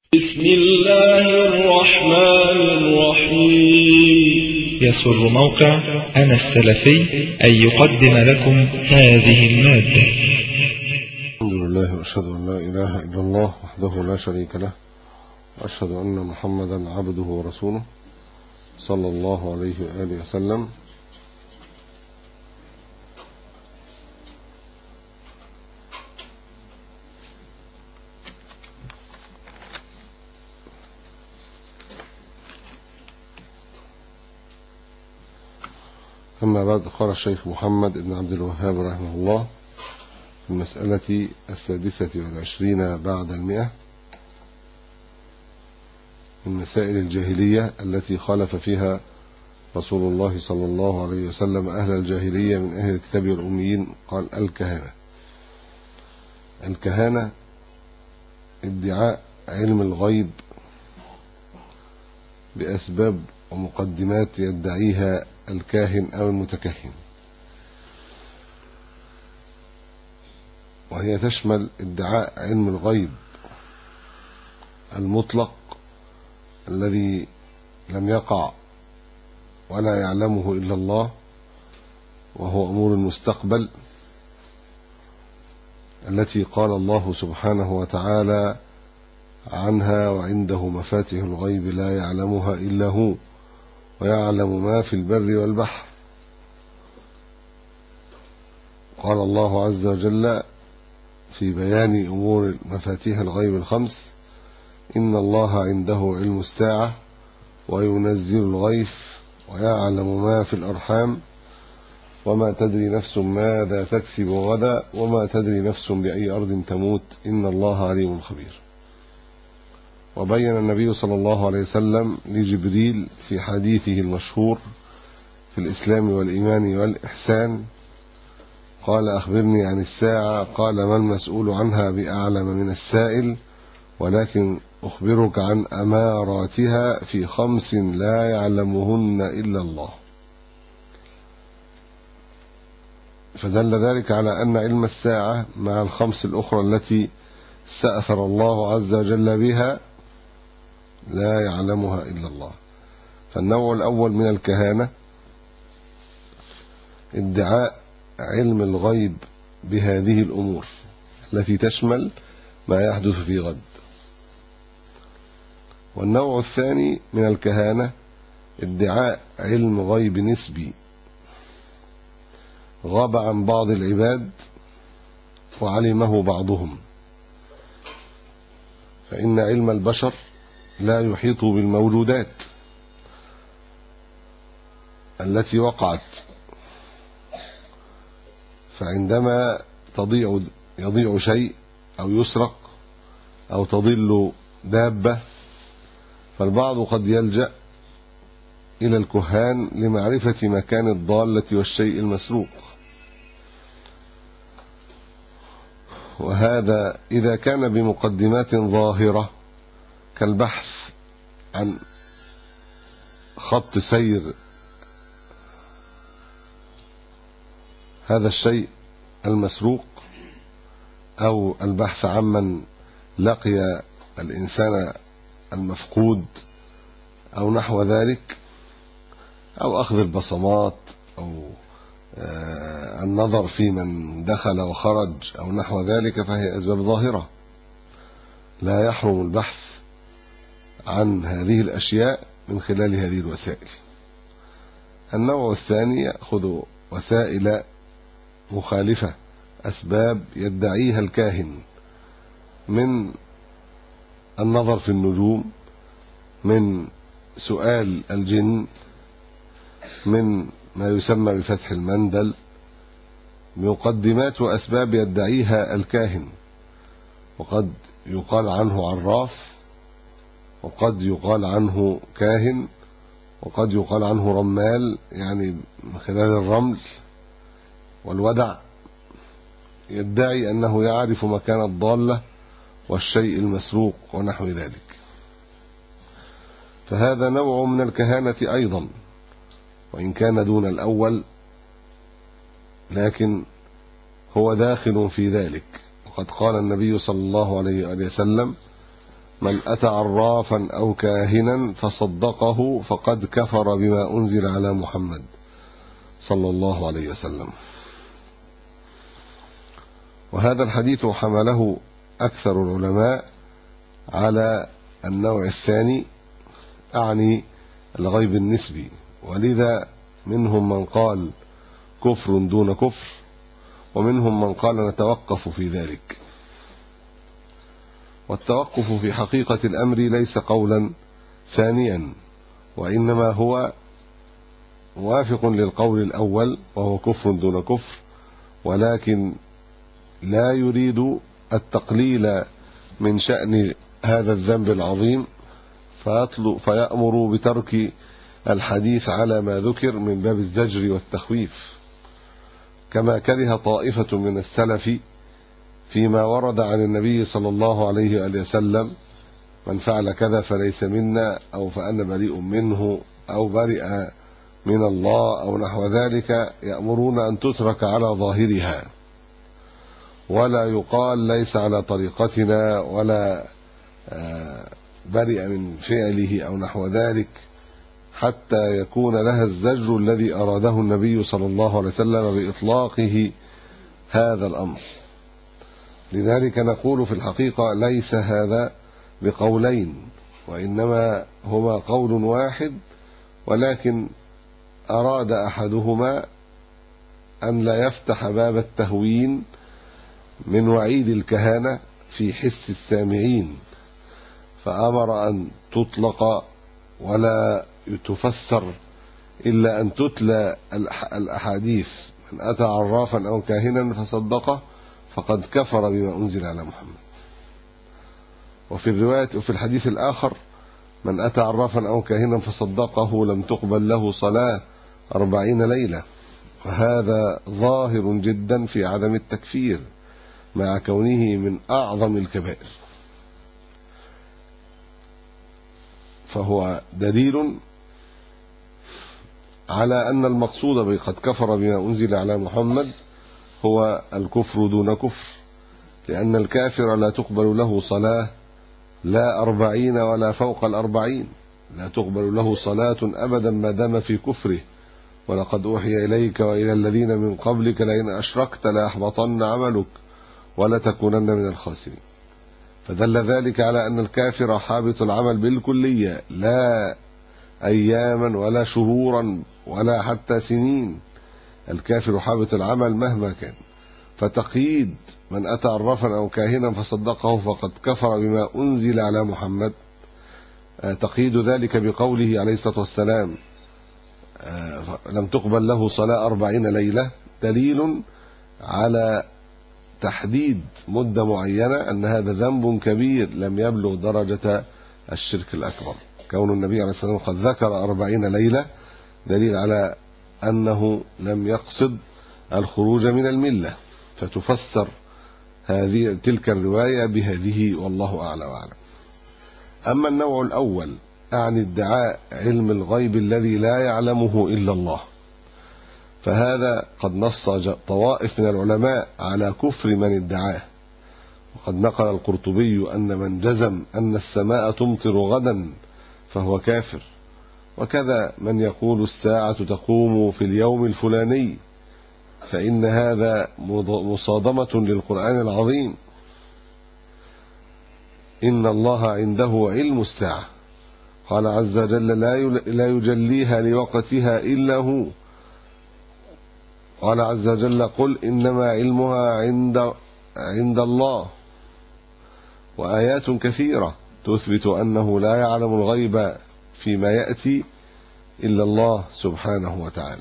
بسم الله الرحمن الرحيم. يسر موقع أنا السلفي أن يقدم لكم هذه المادة. الحمد لله وأشهد أن لا إله إلا الله وحده لا شريك له، وأشهد أن محمدا عبده ورسوله صلى الله عليه وآله وسلم. أما بعد، قال الشيخ محمد بن عبد الوهاب رحمه الله في المسألة 26 بعد 100 من مسائل الجاهلية التي خالف فيها رسول الله صلى الله عليه وسلم أهل الجاهلية من أهل الكتاب والأميين. قال: الكهانة ادعاء علم الغيب بأسباب ومقدمات يدعيها الكاهن أو المتكهن، وهي تشمل ادعاء علم الغيب المطلق الذي لم يقع ولا يعلمه إلا الله، وهو أمور المستقبل التي قال الله سبحانه وتعالى عنها: وعنده مفاتيح الغيب لا يعلمها إلا هو ويعلم ما في البر والبحر. قال الله عز وجل في بيان أمور مفاتيح الغيب الخمس: إن الله عنده علم الساعة وينزل الغيث ويعلم ما في الأرحام وما تدري نفس ماذا تكسب غدا وما تدري نفس بأي أرض تموت إن الله عليم خبير. وبين النبي صلى الله عليه وسلم لجبريل في حديثه المشهور في الإسلام والإيمان والإحسان، قال: أخبرني عن الساعة. قال: ما المسؤول عنها بأعلم من السائل، ولكن أخبرك عن أماراتها في 5 لا يعلمهن إلا الله. فدل ذلك على أن علم الساعة مع ال5 الأخرى التي استأثر الله عز وجل بها لا يعلمها إلا الله. فالنوع الأول من الكهانة ادعاء علم الغيب بهذه الأمور التي تشمل ما يحدث في غد. والنوع الثاني من الكهانة ادعاء علم غيب نسبي غاب عن بعض العباد وعلمه بعضهم، فإن علم البشر لا يحيط بالموجودات التي وقعت، فعندما يضيع شيء أو يسرق أو تضل دابة، فالبعض قد يلجأ إلى الكهان لمعرفة مكان الضالة والشيء المسروق، وهذا إذا كان بمقدمات ظاهرة كالبحث عن خط سير هذا الشيء المسروق، أو البحث عمن لقي الإنسان المفقود أو نحو ذلك، أو أخذ البصمات، أو النظر في من دخل وخرج أو نحو ذلك، فهي أسباب ظاهرة لا يحرم البحث عن هذه الأشياء من خلال هذه الوسائل. النوع الثاني يأخذ وسائل مخالفة، أسباب يدعيها الكاهن، من النظر في النجوم، من سؤال الجن، من ما يسمى بفتح المندل، مقدمات وأسباب يدعيها الكاهن، وقد يقال عنه عراف، وقد يقال عنه كاهن، وقد يقال عنه رمال، يعني من خلال الرمل والودع يدعي أنه يعرف مكان الضالة والشيء المسروق ونحو ذلك. فهذا نوع من الكهانة أيضا، وإن كان دون الأول، لكن هو داخل في ذلك. وقد قال النبي صلى الله عليه وسلم: من أتى عرافا أو كاهنا فصدقه فقد كفر بما أنزل على محمد صلى الله عليه وسلم. وهذا الحديث حمله أكثر العلماء على النوع الثاني، أعني الغيب النسبي، ولذا منهم من قال كفر دون كفر، ومنهم من قال نتوقف في ذلك. والتوقف في حقيقة الأمر ليس قولا ثانيا، وإنما هو موافق للقول الأول وهو كفر دون كفر، ولكن لا يريد التقليل من شأن هذا الذنب العظيم فيأمر بترك الحديث على ما ذكر من باب الزجر والتخويف، كما كره طائفة من السلف فيما ورد عن النبي صلى الله عليه وآله وسلم: من فعل كذا فليس منا، أو فأنا بريء منه، أو برئ من الله، أو نحو ذلك، يأمرون أن تترك على ظاهرها ولا يقال ليس على طريقتنا، ولا برئ من فعله أو نحو ذلك، حتى يكون لها الزجر الذي أراده النبي صلى الله عليه وسلم بإطلاقه هذا الأمر. لذلك نقول في الحقيقة ليس هذا بقولين، وإنما هما قول واحد، ولكن أراد أحدهما أن لا يفتح باب التهوين من وعيد الكهانة في حس السامعين، فأمر أن تطلق ولا تفسر إلا أن تتلى الأحاديث: من أتى عرافا أو كاهنا فصدقه فقد كفر بما أنزل على محمد. وفي الرواية وفي الحديث الآخر: من أتى عرافا أو كاهنا فصدقه لم تقبل له صلاة 40 ليلة. وهذا ظاهر جدا في عدم التكفير مع كونه من أعظم الكبائر، فهو دليل على أن المقصود بقد كفر بما أنزل على محمد هو الكفر دون كفر، لأن الكافر لا تقبل له صلاة لا 40 ولا فوق 40، لا تقبل له صلاة أبدا ما دام في كفره. ولقد أوحي إليك وإلى الذين من قبلك لئن أشركت ليحبطن عملك ولتكونن من الخاسرين. فدل ذلك على أن الكافر حابط العمل بالكلية، لا أياما ولا شهورا ولا حتى سنين، الكافر حابط العمل مهما كان. فتقييد من أتى عرافا أو كاهنا فصدقه فقد كفر بما أنزل على محمد، تقييد ذلك بقوله عليه الصلاة والسلام: لم تقبل له صلاة 40 ليلة، دليل على تحديد مدة معينة أن هذا ذنب كبير لم يبلغ درجة الشرك الأكبر. كون النبي عليه الصلاة والسلام قد ذكر 40 ليلة دليل على أنه لم يقصد الخروج من الملة، فتفسر تلك الرواية بهذه، والله أعلى وأعلم. أما النوع الأول، أعني ادعاء علم الغيب الذي لا يعلمه إلا الله، فهذا قد نص طوائف من العلماء على كفر من ادعاه. وقد نقل القرطبي أن من جزم أن السماء تمطر غدا فهو كافر، وكذا من يقول الساعة تقوم في اليوم الفلاني، فإن هذا مصادمة للقرآن العظيم: إن الله عنده علم الساعة، قال عز وجل: لا يجليها لوقتها إلا هو، قال عز وجل: قل إنما علمها عند الله، وآيات كثيرة تثبت أنه لا يعلم الغيب فيما يأتي إلا الله سبحانه وتعالى.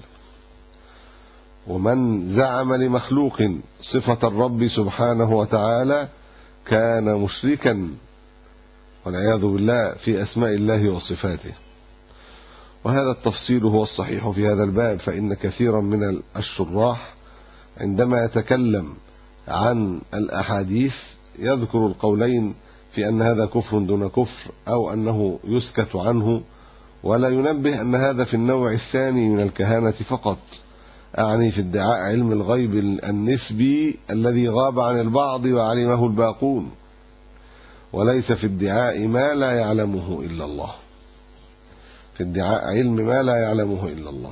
ومن زعم لمخلوق صفة الرب سبحانه وتعالى كان مشركا والعياذ بالله في أسماء الله وصفاته. وهذا التفصيل هو الصحيح في هذا الباب، فإن كثيرا من الشراح عندما يتكلم عن الأحاديث يذكر القولين في أن هذا كفر دون كفر، أو أنه يسكت عنه، ولا ينبه أن هذا في النوع الثاني من الكهانة فقط، أعني في ادعاء علم الغيب النسبي الذي غاب عن البعض وعلمه الباقون. وليس في ادعاء ما لا يعلمه إلا الله، في ادعاء علم ما لا يعلمه إلا الله.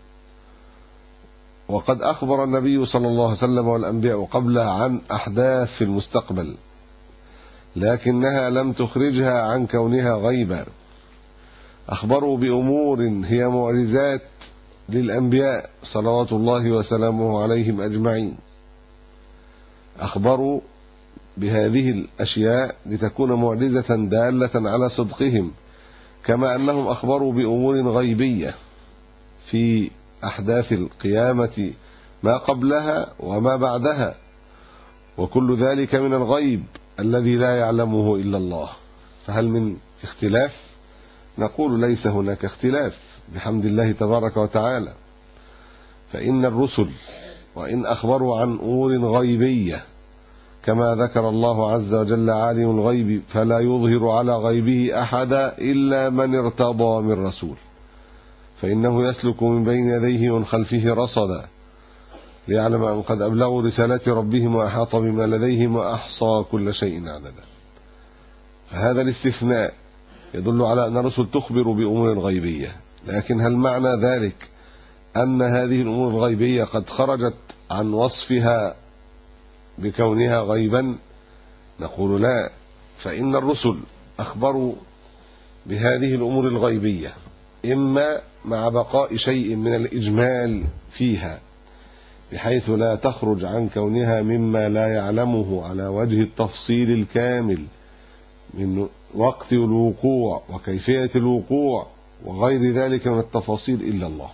وقد أخبر النبي صلى الله عليه وسلم والأنبياء قبله عن أحداث في المستقبل، لكنها لم تخرجها عن كونها غيبا. أخبروا بأمور هي معجزات للأنبياء صلوات الله وسلامه عليهم أجمعين، أخبروا بهذه الأشياء لتكون معجزة دالة على صدقهم، كما أنهم أخبروا بأمور غيبية في أحداث القيامة ما قبلها وما بعدها، وكل ذلك من الغيب الذي لا يعلمه إلا الله. فهل من اختلاف؟ نقول ليس هناك اختلاف بحمد الله تبارك وتعالى. فإن الرسل وإن أخبروا عن أمور غيبية كما ذكر الله عز وجل عالم الغيب فلا يظهر على غيبه أحدا إلا من ارتضى من رسول، فإنه يسلك من بين يديه ومن خلفه رصدا ليعلم أن قد أبلغوا رسالات ربهم وأحاط بما لديهم وأحصى كل شيء عددا. فهذا الاستثناء يدل على أن الرسل تخبر بأمور غيبية، لكن هل معنى ذلك أن هذه الأمور الغيبية قد خرجت عن وصفها بكونها غيبا؟ نقول لا. فإن الرسل أخبروا بهذه الأمور الغيبية إما مع بقاء شيء من الإجمال فيها بحيث لا تخرج عن كونها مما لا يعلمه على وجه التفصيل الكامل من وقت الوقوع وكيفية الوقوع وغير ذلك من التفاصيل إلا الله.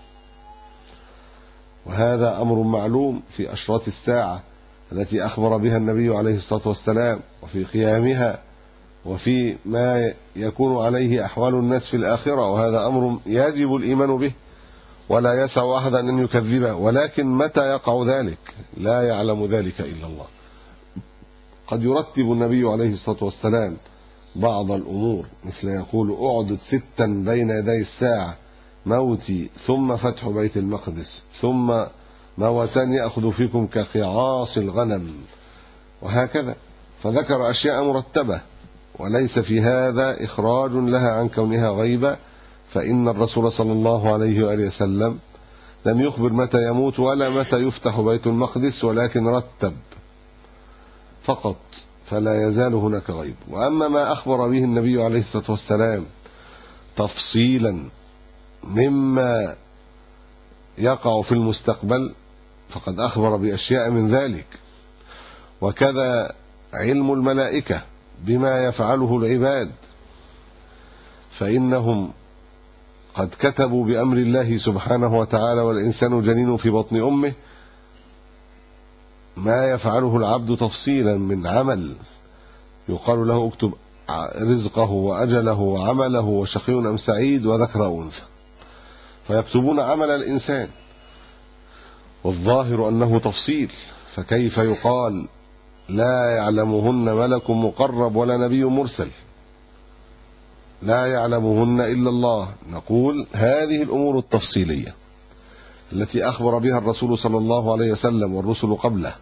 وهذا أمر معلوم في أشراط الساعة التي أخبر بها النبي عليه الصلاة والسلام، وفي قيامها، وفي ما يكون عليه أحوال الناس في الآخرة، وهذا أمر يجب الإيمان به ولا يسع أحدا أن يكذبه. ولكن متى يقع ذلك لا يعلم ذلك إلا الله. قد يرتب النبي عليه الصلاة والسلام بعض الأمور، مثل يقول أعدد 6 بين يدي الساعة: موتي ثم فتح بيت المقدس ثم موتان يأخذ فيكم كقعاص الغنم، وهكذا. فذكر أشياء مرتبة وليس في هذا إخراج لها عن كونها غيبة. فإن الرسول صلى الله عليه وآله وسلم لم يخبر متى يموت ولا متى يفتح بيت المقدس، ولكن رتب فقط، فلا يزال هناك غيب. وأما ما أخبر به النبي عليه الصلاة والسلام تفصيلا مما يقع في المستقبل فقد أخبر بأشياء من ذلك. وكذا علم الملائكة بما يفعله العباد، فإنهم قد كتبوا بأمر الله سبحانه وتعالى والإنسان جنين في بطن أمه ما يفعله العبد تفصيلا من عمل، يقال له اكتب رزقه وأجله وعمله وشقي أم سعيد وذكر أو أنثى، فيكتبون عمل الإنسان، والظاهر أنه تفصيل. فكيف يقال لا يعلمهن ملك مقرب ولا نبي مرسل؟ لا يعلمهن إلا الله. نقول هذه الأمور التفصيلية التي أخبر بها الرسول صلى الله عليه وسلم والرسل قبله،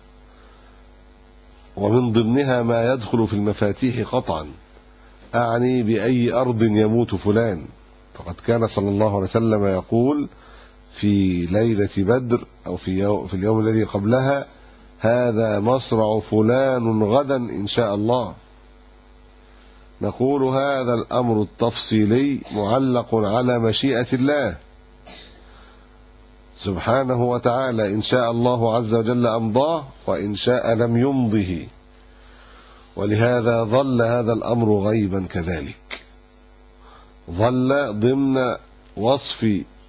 ومن ضمنها ما يدخل في المفاتيح قطعا، أعني بأي أرض يموت فلان. فقد كان صلى الله عليه وسلم يقول في ليلة بدر أو في اليوم الذي قبلها: هذا مصرع فلان غدا إن شاء الله. نقول هذا الأمر التفصيلي معلق على مشيئة الله سبحانه وتعالى، إن شاء الله عز وجل أمضاه وإن شاء لم يمضه، ولهذا ظل هذا الأمر غيبا كذلك، ظل ضمن وصف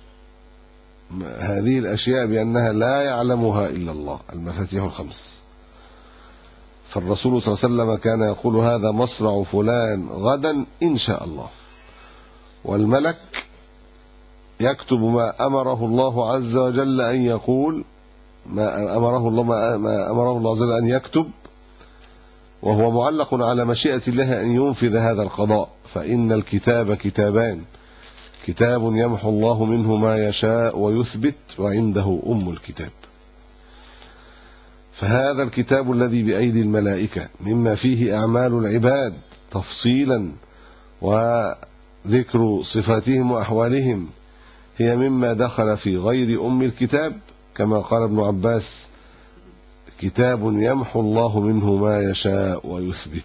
هذه الأشياء بأنها لا يعلمها إلا الله، المفاتيح الخمس. فالرسول صلى الله عليه وسلم كان يقول: هذا مصرع فلان غدا إن شاء الله، والملك يكتب ما أمره الله عز وجل أن يقول، ما أمره الله عز وجل أن يكتب، وهو معلق على مشيئة الله أن ينفذ هذا القضاء. فإن الكتاب كتابان: كتاب يمحو الله منه ما يشاء ويثبت، وعنده أم الكتاب. فهذا الكتاب الذي بأيدي الملائكة مما فيه أعمال العباد تفصيلا وذكر صفاتهم وأحوالهم هي مما دخل في غير أم الكتاب، كما قال ابن عباس: كتاب يمحو الله منه ما يشاء ويثبت.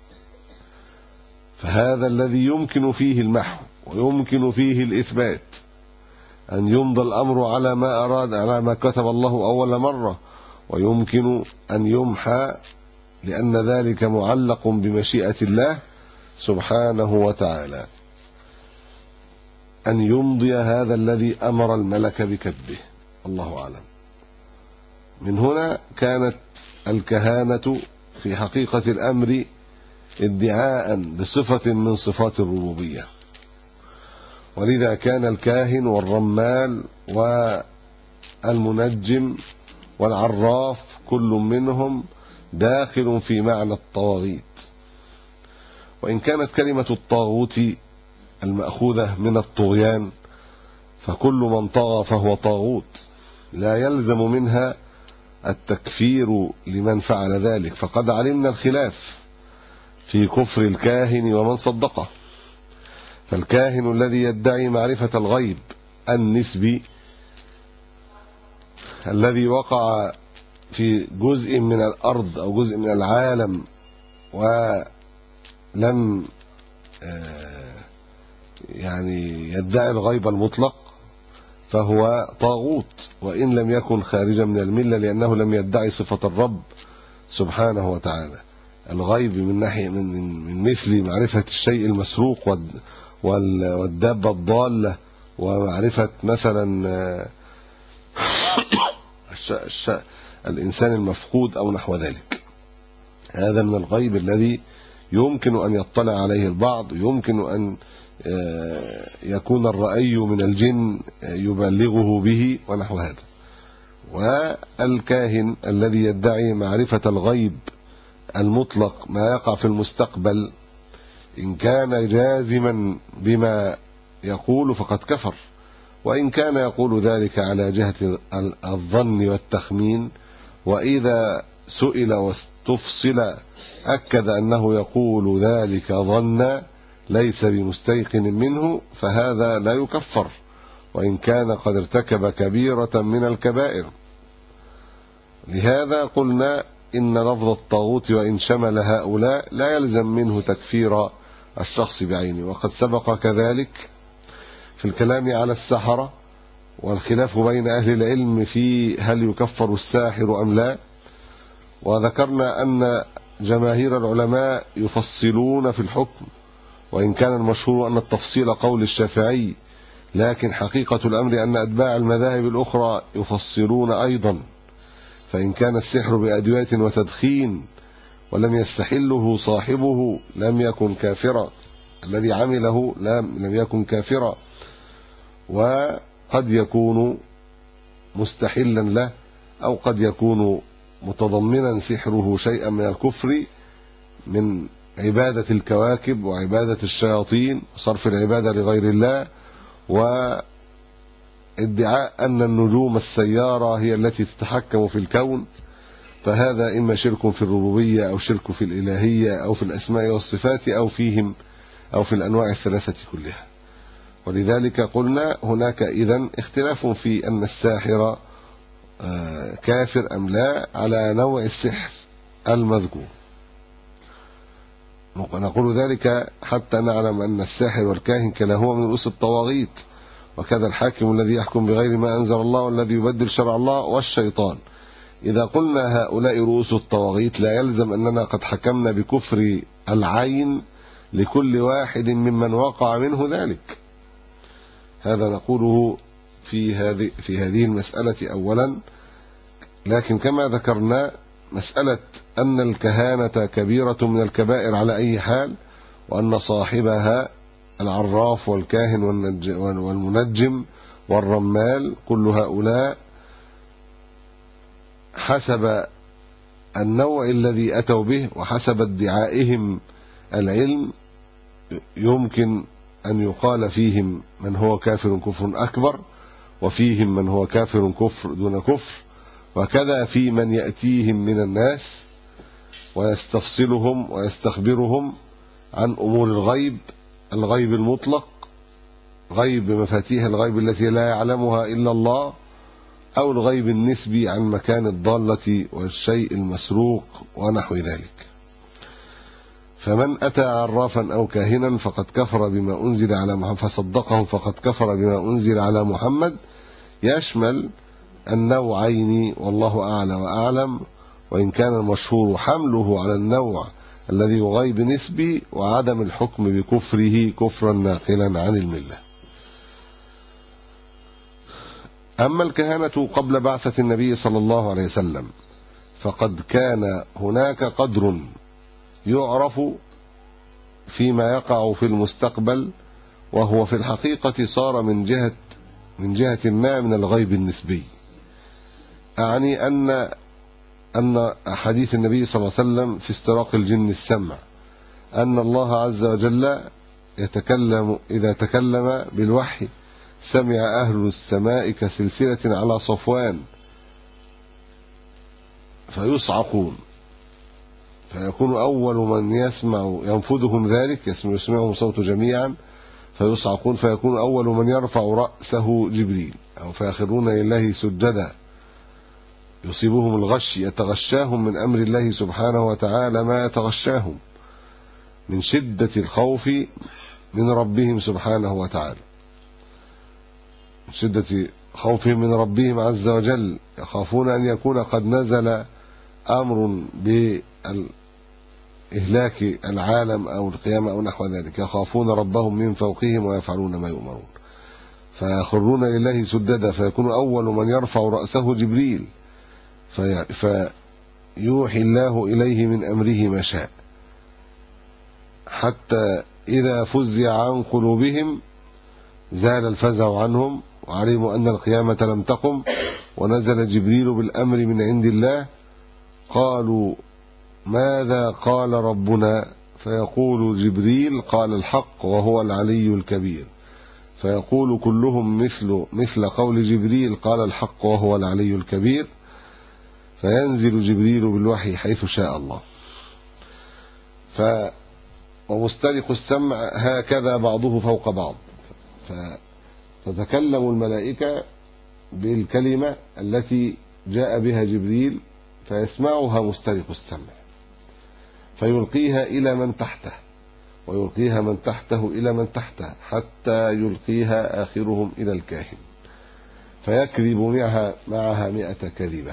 فهذا الذي يمكن فيه المحو ويمكن فيه الإثبات، أن يمضى الأمر على ما أراد، على ما كتب الله أول مرة، ويمكن أن يمحى لأن ذلك معلق بمشيئة الله سبحانه وتعالى، أن يمضي هذا الذي أمر الملك بكتبه. الله أعلم. من هنا كانت الكهانة في حقيقة الأمر ادعاء بصفة من صفات الربوبية، ولذا كان الكاهن والرمال والمنجم والعراف كل منهم داخل في معنى الطواغيت. وإن كانت كلمة الطاغوت المأخوذة من الطغيان، فكل من طغى فهو طاغوت، لا يلزم منها التكفير لمن فعل ذلك، فقد علمنا الخلاف في كفر الكاهن ومن صدقه. فالكاهن الذي يدعي معرفة الغيب النسبي الذي وقع في جزء من الأرض أو جزء من العالم ولم يعني يدعي الغيب المطلق، فهو طاغوت وإن لم يكن خارجا من الملة، لأنه لم يدعي صفة الرب سبحانه وتعالى. الغيب من ناحية من مثل معرفة الشيء المسروق والدابة الضالة، ومعرفة مثلا الإنسان المفقود أو نحو ذلك. هذا من الغيب الذي يمكن أن يطلع عليه البعض، يمكن أن يكون الرأي من الجن يبلغه به ونحو هذا. والكاهن الذي يدعي معرفة الغيب المطلق ما يقع في المستقبل، إن كان جازما بما يقول فقد كفر، وإن كان يقول ذلك على جهة الظن والتخمين، وإذا سئل واستفصل أكد أنه يقول ذلك ظنا ليس بمستيقن منه، فهذا لا يكفر وإن كان قد ارتكب كبيرة من الكبائر. لهذا قلنا إن لفظ الطاغوت وإن شمل هؤلاء لا يلزم منه تكفير الشخص بعينه. وقد سبق كذلك في الكلام على السحرة والخلاف بين أهل العلم في هل يكفر الساحر أم لا، وذكرنا أن جماهير العلماء يفصلون في الحكم، وإن كان المشهور أن التفصيل قول الشافعي، لكن حقيقة الأمر أن أتباع المذاهب الأخرى يفصلون أيضا. فإن كان السحر بأدوية وتدخين ولم يستحله صاحبه لم يكن كافرا، الذي عمله لم يكن كافرا، وقد يكون مستحلا له، أو قد يكون متضمنا سحره شيئا من الكفر من عبادة الكواكب وعبادة الشياطين وصرف العبادة لغير الله، وادعاء أن النجوم السيارة هي التي تتحكم في الكون. فهذا إما شرك في الربوبية أو شرك في الإلهية أو في الأسماء والصفات أو فيهم أو في الأنواع الثلاثة كلها. ولذلك قلنا هناك إذن اختلاف في أن الساحر كافر أم لا على نوع السحر المذكور. نقول ذلك حتى نعلم أن الساحر والكاهن كلاهما من رؤوس الطواغيت، وكذا الحاكم الذي يحكم بغير ما أنزل الله والذي يبدل شرع الله والشيطان. إذا قلنا هؤلاء رؤوس الطواغيت لا يلزم أننا قد حكمنا بكفر العين لكل واحد ممن وقع منه ذلك. هذا نقوله في هذه المسألة أولا. لكن كما ذكرنا مسألة أن الكهانة كبيرة من الكبائر على أي حال، وأن صاحبها العراف والكاهن والمنجم والرمال كل هؤلاء حسب النوع الذي أتوا به وحسب ادعائهم العلم يمكن أن يقال فيهم من هو كافر كفر أكبر، وفيهم من هو كافر كفر دون كفر، وكذا في من يأتيهم من الناس ويستفصلهم ويستخبرهم عن أمور الغيب، الغيب المطلق، غيب مفاتيح الغيب التي لا يعلمها إلا الله، أو الغيب النسبي عن مكان الضالة والشيء المسروق ونحو ذلك. فمن أتى عرافا أو كاهنا فقد كفر بما أنزل على محمد فصدقه فقد كفر بما أنزل على محمد، يشمل النوعين والله أعلى وأعلم، وإن كان المشهور حمله على النوع الذي هو غيب نسبي وعدم الحكم بكفره كفرا ناقلا عن الملة. أما الكهنة قبل بعثة النبي صلى الله عليه وسلم فقد كان هناك قدر يعرف فيما يقع في المستقبل، وهو في الحقيقة صار من جهة ما من الغيب النسبي. أعني أن حديث النبي صلى الله عليه وسلم في استراق الجن السمع، أن الله عز وجل إذا تكلم بالوحي سمع أهل السماء كسلسلة على صفوان فيصعقون، فيكون أول من يسمع ينفذهم ذلك، يسمعهم صوت جميعا فيصعقون، فيكون أول من يرفع رأسه جبريل، أو فيخرون لله سجدا، يصيبهم الغش، يتغشاهم من أمر الله سبحانه وتعالى ما يتغشاهم من شدة الخوف من ربهم سبحانه وتعالى، من شدة خوفهم من ربهم عز وجل، يخافون أن يكون قد نزل أمر بإهلاك العالم أو القيامة أو نحو ذلك، يخافون ربهم من فوقهم ويفعلون ما يؤمرون، فيخرون لله سجدا، فيكون أول من يرفع رأسه جبريل فيوحي الله إليه من أمره ما شاء، حتى إذا فزع عن قلوبهم زال الفزع عنهم وعلموا أن القيامة لم تقم، ونزل جبريل بالأمر من عند الله، قالوا ماذا قال ربنا؟ فيقول جبريل قال الحق وهو العلي الكبير، فيقول كلهم مثل قول جبريل قال الحق وهو العلي الكبير، فينزل جبريل بالوحي حيث شاء الله. ومسترق السمع هكذا بعضه فوق بعض، فتتكلم الملائكة بالكلمة التي جاء بها جبريل فيسمعها مسترق السمع، فيلقيها إلى من تحته، ويلقيها من تحته إلى من تحته، حتى يلقيها آخرهم إلى الكاهن، فيكذب معها 100 كذبة،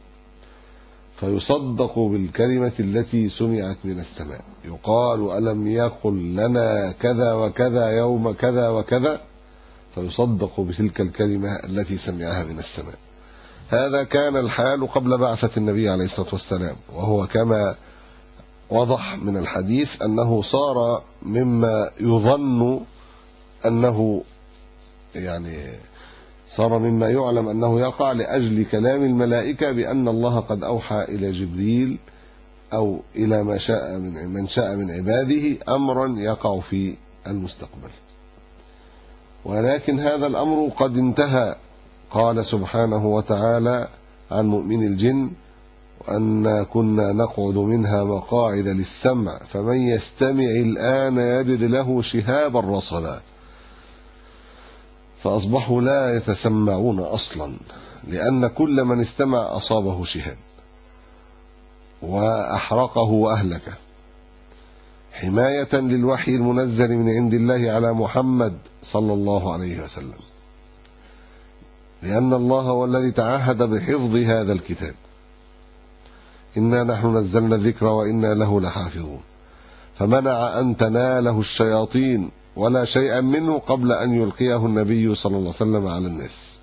فيصدق بالكلمة التي سمعت من السماء، يقال ألم يقل لنا كذا وكذا يوم كذا وكذا، فيصدق بتلك الكلمة التي سمعها من السماء. هذا كان الحال قبل بعثة النبي عليه الصلاة والسلام، وهو كما وضح من الحديث أنه صار مما يظن أنه صار مما يعلم أنه يقع لأجل كلام الملائكة بأن الله قد أوحى إلى جبريل أو إلى من شاء من عباده أمرا يقع في المستقبل، ولكن هذا الأمر قد انتهى. قال سبحانه وتعالى عن مؤمن الجن وأنا كنا نقعد منها مقاعد للسمع فمن يستمع الآن يجد له شهابا رصدا، فأصبحوا لا يتسمعون أصلا، لأن كل من استمع أصابه شهاب وأحرقه وأهلكه، حماية للوحي المنزل من عند الله على محمد صلى الله عليه وسلم، لأن الله هو الذي تعهد بحفظ هذا الكتاب، إنا نحن نزلنا الذكر وإنا له لحافظون، فمنع أن تناله الشياطين ولا شيئا منه قبل أن يلقيه النبي صلى الله عليه وسلم على الناس.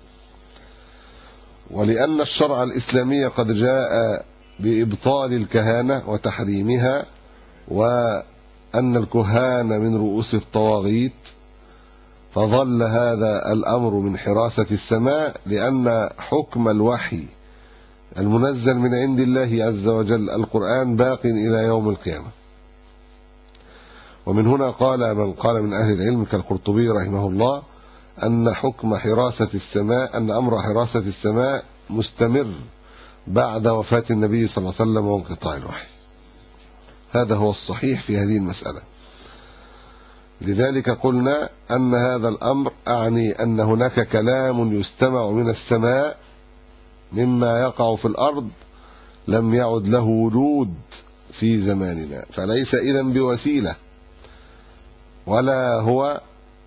ولأن الشرع الإسلامي قد جاء بإبطال الكهانة وتحريمها، وأن الكهان من رؤوس الطواغيت، فظل هذا الأمر من حراسة السماء، لأن حكم الوحي المنزل من عند الله عز وجل القرآن باق إلى يوم القيامة. ومن هنا قال من قال من أهل العلم كالقرطبي رحمه الله أن حكم حراسة السماء، أن أمر حراسة السماء مستمر بعد وفاة النبي صلى الله عليه وسلم وانقطاع الوحي. هذا هو الصحيح في هذه المسألة. لذلك قلنا أن هذا الأمر أعني أن هناك كلام يستمع من السماء مما يقع في الأرض لم يعد له وجود في زماننا، فليس إذن بوسيلة، ولا هو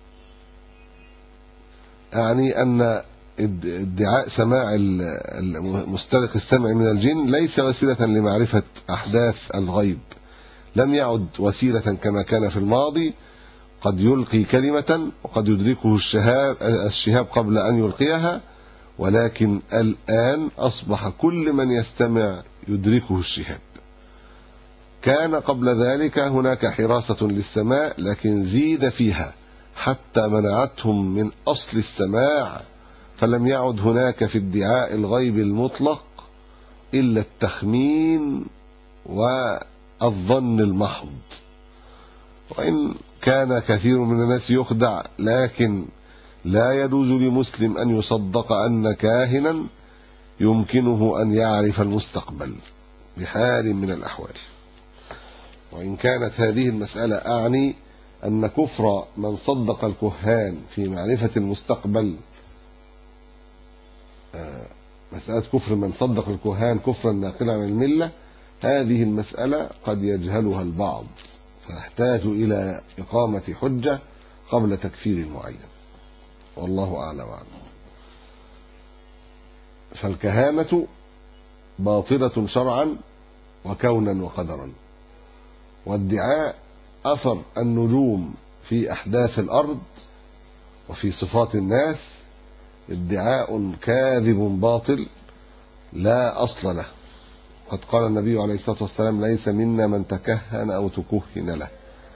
يعني أن ادعاء سماع مسترق السمع من الجن ليس وسيلة لمعرفة أحداث الغيب، لم يعد وسيلة كما كان في الماضي، قد يلقي كلمة وقد يدركه الشهاب قبل أن يلقيها، ولكن الآن أصبح كل من يستمع يدركه الشهاب. كان قبل ذلك هناك حراسة للسماء لكن زيد فيها حتى منعتهم من أصل السماع، فلم يعد هناك في ادعاء الغيب المطلق إلا التخمين والظن المحض. وإن كان كثير من الناس يخدع، لكن لا يجوز لمسلم أن يصدق أن كاهنا يمكنه أن يعرف المستقبل بحال من الأحوال. وإن كانت هذه المسألة أعني أن كفر من صدق الكهان في معرفة المستقبل، مسألة كفر من صدق الكهان كفرا ناقلا عن الملة، هذه المسألة قد يجهلها البعض، فنحتاج إلى إقامة حجة قبل تكفير معين، والله أعلم عنه. فالكهانة باطلة شرعا وكونا وقدرا، وادعاء أثر النجوم في أحداث الأرض وفي صفات الناس ادعاء كاذب باطل لا أصل له. قد قال النبي عليه الصلاة والسلام: ليس منا من تكهن أو تكهن له.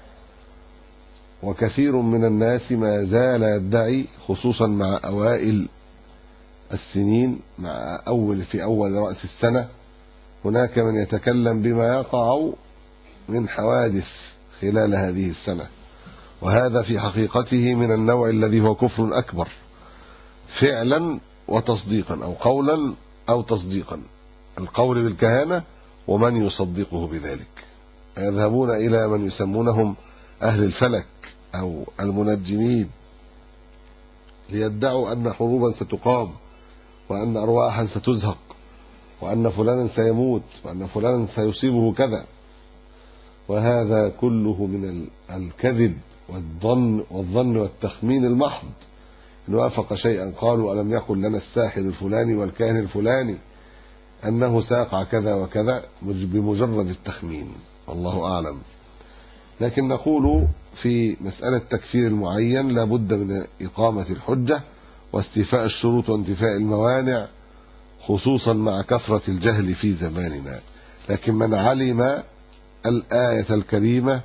وكثير من الناس ما زال يدعي، خصوصا مع أوائل السنين، في أول رأس السنة، هناك من يتكلم بما يقع من حوادث خلال هذه السنة، وهذا في حقيقته من النوع الذي هو كفر أكبر، فعلا وتصديقا، أو قولا أو تصديقا، القول بالكهانة ومن يصدقه بذلك. يذهبون إلى من يسمونهم أهل الفلك أو المنجمين ليدعوا أن حروبا ستقام، وأن أرواحا ستزهق، وأن فلانا سيموت، وأن فلانا سيصيبه كذا. وهذا كله من الكذب والظن والتخمين المحض. إن وافق شيئا قالوا: ألم يقل لنا الساحر الفلاني والكاهن الفلاني أنه سيقع كذا وكذا، بمجرد التخمين، والله أعلم. لكن نقول في مسألة تكفير المعين لا بد من إقامة الحجة واستيفاء الشروط وانتفاء الموانع، خصوصا مع كثرة الجهل في زماننا. لكن من علم الآية الكريمة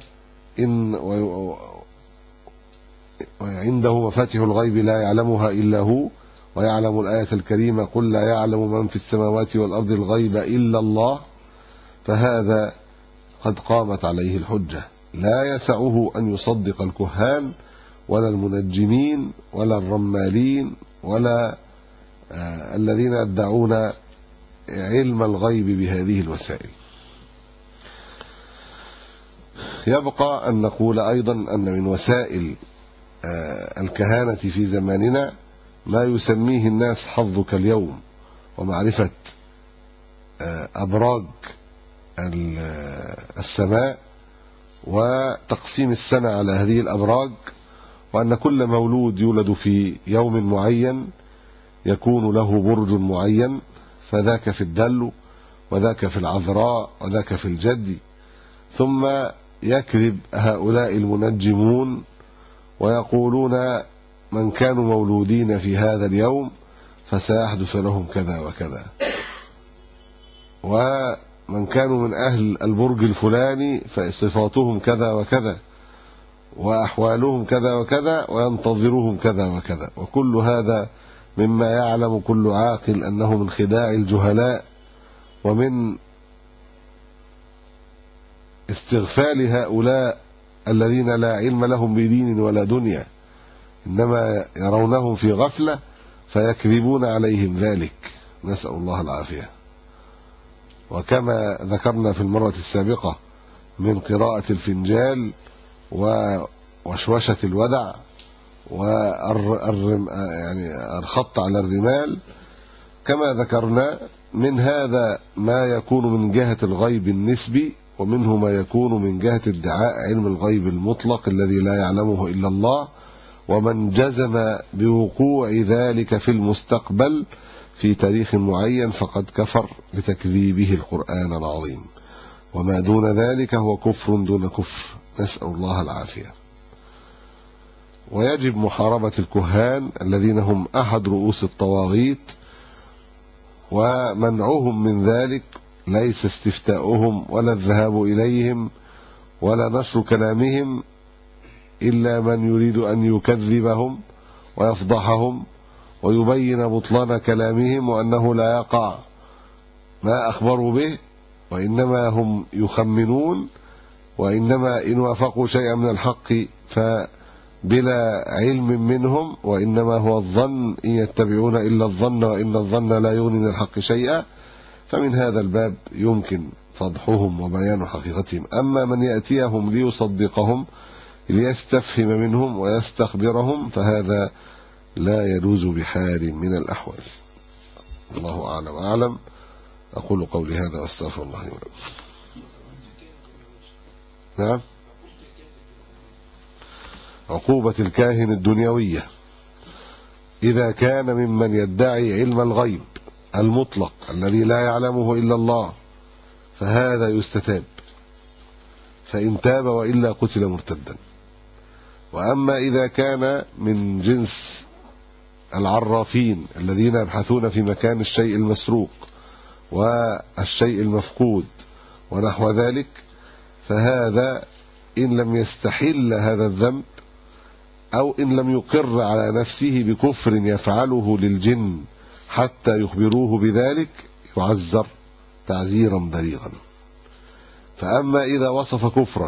وعنده مفاتيح الغيب لا يعلمها إلا هو، ويعلم الآية الكريمة: قل لا يعلم من في السماوات والأرض الغيب إلا الله، فهذا قد قامت عليه الحجة. لا يسعه أن يصدق الكهان ولا المنجمين ولا الرمالين ولا الذين يدعون علم الغيب بهذه الوسائل. يبقى أن نقول أيضا أن من وسائل الكهانة في زماننا ما يسميه الناس حظك اليوم، ومعرفة أبراج السماء وتقسيم السنة على هذه الأبراج، وأن كل مولود يولد في يوم معين يكون له برج معين، فذاك في الدلو، وذاك في العذراء، وذاك في الجدي. ثم يكذب هؤلاء المنجمون ويقولون: من كانوا مولودين في هذا اليوم فسيحدث لهم كذا وكذا، ومن كانوا من أهل البرج الفلاني فصفاتهم كذا وكذا، وأحوالهم كذا وكذا، وينتظرهم كذا وكذا. وكل هذا مما يعلم كل عاقل أنه من خداع الجهلاء ومن استغفال هؤلاء الذين لا علم لهم بدين ولا دنيا، إنما يرونهم في غفلة فيكذبون عليهم ذلك، نسأل الله العافية. وكما ذكرنا في المرة السابقة من قراءة الفنجال ووشوشة الودع يعني الخط على الرمال كما ذكرنا. من هذا ما يكون من جهة الغيب النسبي، ومنه ما يكون من جهة ادعاء علم الغيب المطلق الذي لا يعلمه إلا الله. ومن جزم بوقوع ذلك في المستقبل في تاريخ معين فقد كفر بتكذيبه القرآن العظيم، وما دون ذلك هو كفر دون كفر، نسأل الله العافية. ويجب محاربة الكهان الذين هم أحد رؤوس الطواغيت، ومنعهم من ذلك ليس استفتاؤهم ولا الذهاب إليهم ولا نشر كلامهم إلا من يريد أن يكذبهم ويفضحهم ويبين بطلان كلامهم وأنه لا يقع ما أخبروا به، وإنما هم يخمنون، وإنما إن وافقوا شيئا من الحق فبلا علم منهم، وإنما هو الظن، إن يتبعون إلا الظن وإن الظن لا يغني من الحق شيئا. فمن هذا الباب يمكن فضحهم وبيان حقيقتهم. أما من يأتيهم ليصدقهم ليستفهم منهم ويستخبرهم فهذا لا يجوز بحال من الأحوال. الله أعلم أعلم. أقول قولي هذا واستغفر الله لي ولكم. نعم. عقوبة الكاهن الدنيوية إذا كان ممن يدعي علم الغيب المطلق الذي لا يعلمه إلا الله فهذا يستتاب، فإن تاب وإلا قتل مرتدا. وأما إذا كان من جنس العرافين الذين يبحثون في مكان الشيء المسروق والشيء المفقود ونحو ذلك، فهذا إن لم يستحل هذا الذنب أو إن لم يقر على نفسه بكفر يفعله للجن حتى يخبروه بذلك يعذر تعزيرا بليغا. فأما إذا وصف كفرا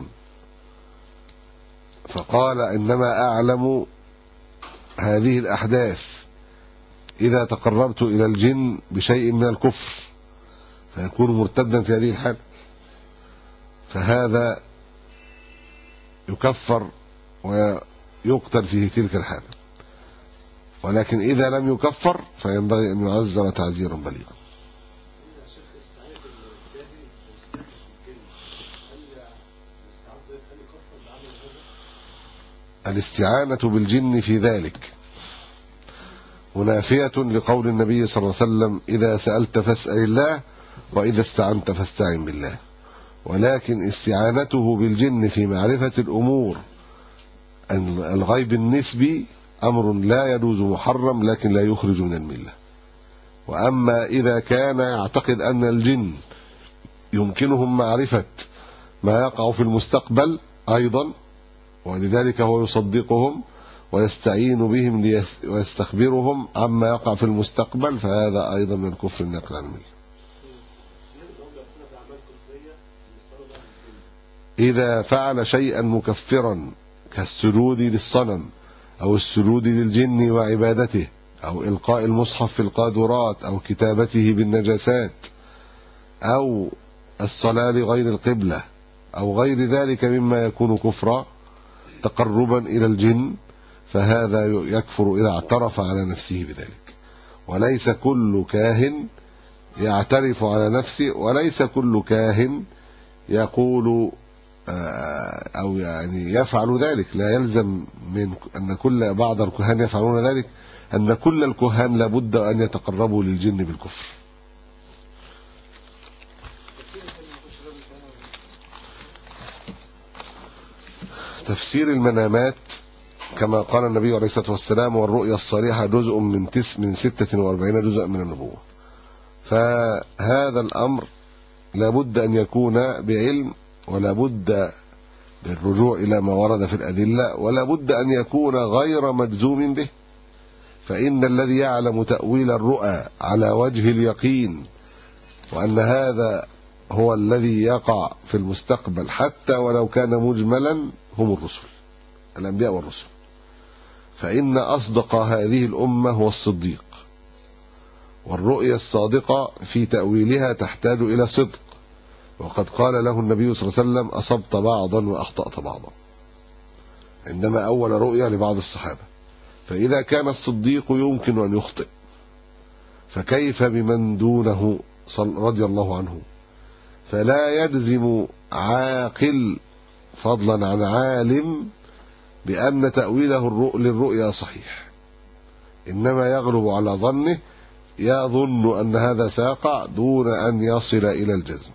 فقال إنما أعلم هذه الأحداث إذا تقربت إلى الجن بشيء من الكفر فيكون مرتدا في هذه الحال، فهذا يكفر ويقتل في تلك الحالة. ولكن إذا لم يكفر فينبغي أن يعزر تعزيرا بليغا. الاستعانة بالجن في ذلك منافية لقول النبي صلى الله عليه وسلم إذا سألت فاسأل الله وإذا استعنت فاستعن بالله. ولكن استعانته بالجن في معرفة الأمور الغيب النسبي أمر لا يجوز محرم لكن لا يخرج من الملة. وأما إذا كان يعتقد أن الجن يمكنهم معرفة ما يقع في المستقبل أيضا ولذلك هو يصدقهم ويستعين بهم ويستخبرهم عما يقع في المستقبل فهذا أيضا من الكفر النقل عن الملة. إذا فعل شيئا مكفرا كالسجود للصنم أو السجود للجن وعبادته أو إلقاء المصحف في القاذورات أو كتابته بالنجاسات أو الصلاة لغير القبلة أو غير ذلك مما يكون كفرا تقربا إلى الجن فهذا يكفر إذا اعترف على نفسه بذلك. وليس كل كاهن يعترف على نفسه، وليس كل كاهن يقول أو يعني يفعل ذلك. لا يلزم من أن كل بعض الكهان يفعلون ذلك أن كل الكهان لابد أن يتقربوا للجن بالكفر. تفسير المنامات كما قال النبي عليه الصلاة والسلام والرؤيا الصريحة جزء من 46 جزء من النبوة. فهذا الأمر لابد أن يكون بعلم ولا بد بالرجوع إلى ما ورد في الأدلة ولا بد أن يكون غير مجزوم به. فإن الذي يعلم تأويل الرؤى على وجه اليقين وأن هذا هو الذي يقع في المستقبل حتى ولو كان مجملا هم الرسل الأنبياء والرسل. فإن أصدق هذه الأمة هو الصديق، والرؤيا الصادقة في تأويلها تحتاج إلى صدق، وقد قال له النبي صلى الله عليه وسلم أصبت بعضا وأخطأت بعضا. عندما أول رؤيا لبعض الصحابة. فإذا كان الصديق يمكن أن يخطئ، فكيف بمن دونه رضي الله عنه؟ فلا يلزم عاقل فضلا عن عالم بأن تأويله للرؤيا صحيح، إنما يغلب على ظنه، يظن أن هذا سيقع دون أن يصل إلى الجزم.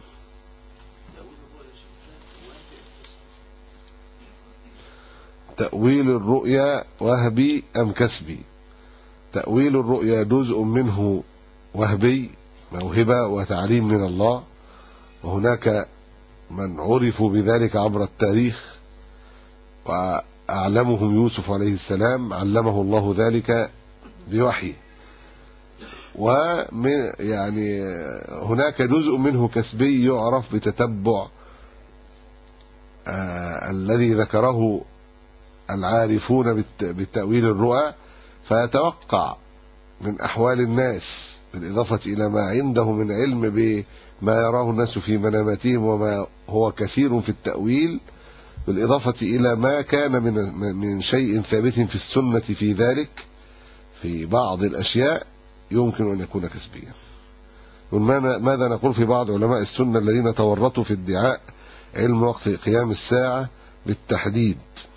تأويل الرؤيا وهبي أم كسبي؟ تأويل الرؤيا جزء منه وهبي، موهبة وتعليم من الله، وهناك من عرفوا بذلك عبر التاريخ، وأعلمهم يوسف عليه السلام علمه الله ذلك بوحي. يعني هناك جزء منه كسبي يعرف بتتبع الذي ذكره العارفون بالتأويل الرؤى، فيتوقع من أحوال الناس بالإضافة إلى ما عنده من علم بما يراه الناس في مناماتهم وما هو كثير في التأويل، بالإضافة إلى ما كان من شيء ثابت في السنة في ذلك في بعض الأشياء يمكن أن يكون كسبيا. ماذا نقول في بعض علماء السنة الذين تورطوا في ادعاء علم وقت قيام الساعة بالتحديد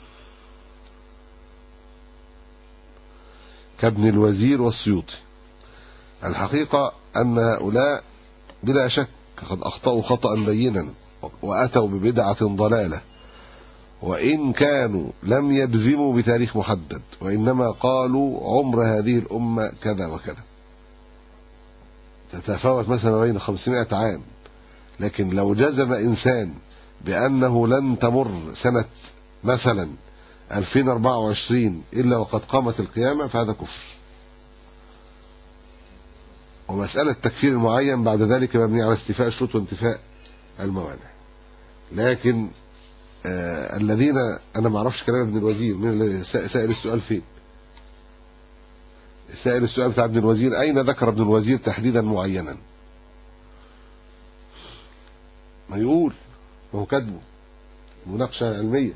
كابن الوزير والسيوطي؟ الحقيقة أن هؤلاء بلا شك قد أخطأوا خطأ بينا وأتوا ببدعة ضلالة، وإن كانوا لم يجزموا بتاريخ محدد، وإنما قالوا عمر هذه الأمة كذا وكذا، تتفاوت مثلا بين 500 عام. لكن لو جزم إنسان بأنه لن تمر سنة مثلا 2024 إلا وقد قامت القيامة فهذا كفر، ومسألة تكفير المعين بعد ذلك مبني على استيفاء الشروط وانتفاء الموانع. لكن الذين أنا ما أعرفش كلام ابن الوزير، من اللي سائل السؤال فين؟ سائل السؤال بتاع ابن الوزير أين ذكر ابن الوزير تحديدا معينا؟ ما يقول، ما هو كاتبه مناقشة علمية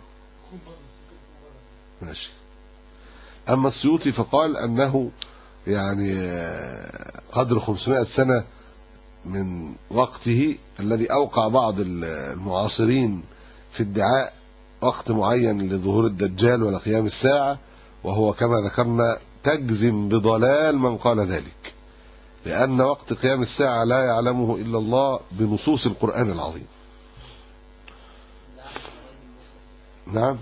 ماشي. أما السيوطي فقال أنه يعني قدر 500 سنة من وقته الذي أوقع بعض المعاصرين في ادعاء وقت معين لظهور الدجال ولقيام الساعة، وهو كما ذكرنا تجزم بضلال من قال ذلك، لأن وقت قيام الساعة لا يعلمه إلا الله بنصوص القرآن العظيم. نعم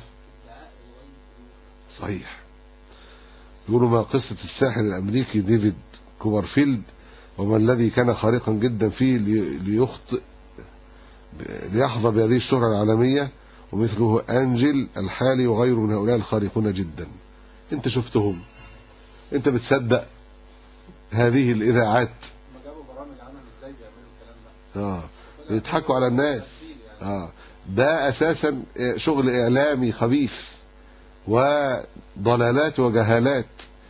صحيح. يقولوا ما قصة الساحر الأمريكي ديفيد كوبرفيلد وما الذي كان خارقا جدا فيه ليخطئ ليحظى بهذه الشهرة العالمية، ومثله أنجل الحالي وغيره من هؤلاء الخارقون جدا. انت شفتهم، انت بتصدق هذه الإذاعات؟ ما جابوا برامج عنهم ازاي بيعملوا الكلام ده، بيضحكوا على الناس. ده أساسا شغل إعلامي خبيث وضلالات وجهالات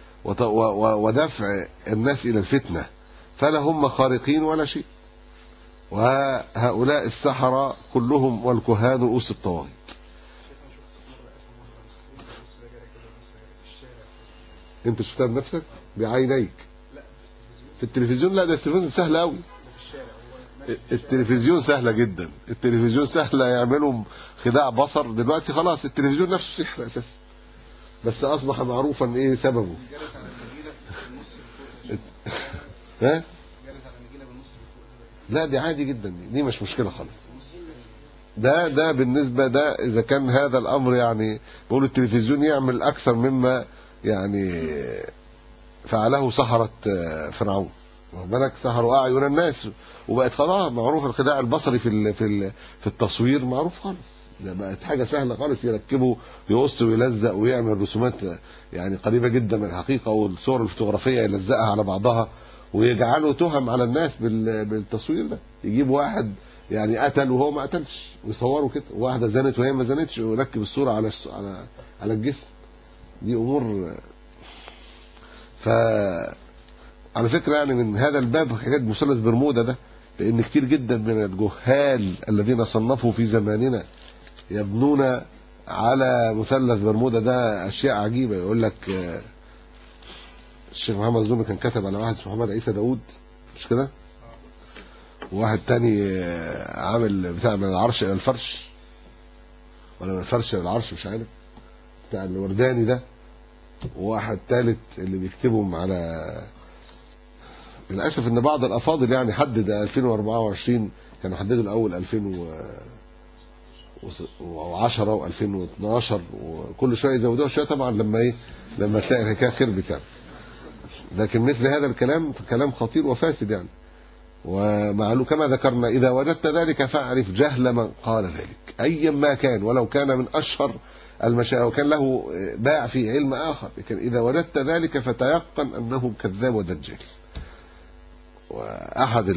ودفع الناس إلى الفتنة، فلا هم خارقين ولا شيء. وهؤلاء السحرة كلهم والكهان رؤوس الطواغيت. انت شفتها بنفسك بعينيك؟ في التلفزيون؟ لا، ده التلفزيون سهل قوي. التلفزيون سهلة جدا، التلفزيون سهلة يعملوا خداع بصر دلوقتي. خلاص التلفزيون نفسه سحر اساسا، بس اصبح معروفا ايه سببه. ها؟ لا دي عادي جدا، دي مش مشكلة خالص. ده بالنسبة ده اذا كان هذا الامر يعني بقول التلفزيون يعمل اكثر مما يعني فعله سحرة فرعون، بالك سحروا اعين الناس، وبقت خلاص معروف الخداع البصري في التصوير معروف خالص. ده بقت حاجة سهلة خالص، يركبوا يقص ويلزق ويعمل رسومات يعني قريبة جدا من الحقيقة، والصور الفوتوغرافية يلزقها على بعضها ويجعلوا تهم على الناس بالتصوير ده. يجيب واحد يعني قتل وهو ما قتلش ويصوروا كده، واحدة زنت وهي ما زنتش ويركب الصورة على الجسم. دي امور. على فكرة يعني من هذا الباب حكاية مثلث برمودا ده، لأن كتير جدا من الجهال الذين صنفوا في زماننا يبنون على مثلث برمودا ده اشياء عجيبه. يقول لك الشيخ محمد الزومي كان كتب على واحد اسمه محمد عيسى داوود، مش كده؟ وواحد تاني عامل بتاع من العرش الى الفرش ولا من الفرش الى العرش، مش عارف، بتاع الورداني ده. وواحد ثالث اللي بيكتبهم على، للاسف ان بعض الافاضل يعني حدد 2024، كانوا حددوا الاول 2010 و2012 وكل شويه يزودوها شويه، طبعا لما تلاقي الحكايه خربت يعني. لكن مثل هذا الكلام كلام خطير وفاسد يعني. ومعلوم كما ذكرنا اذا وجدت ذلك فاعرف جهل من قال ذلك ايا ما كان، ولو كان من اشهر المشايخ وكان له باع في علم اخر، لكن اذا وجدت ذلك فتيقن انه كذاب ودجال. واحد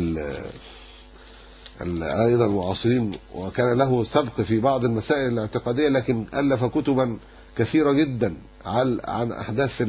ايضا المعاصرين وكان له سبق في بعض المسائل الاعتقاديه، لكن الف كتبا كثيره جدا عن احداث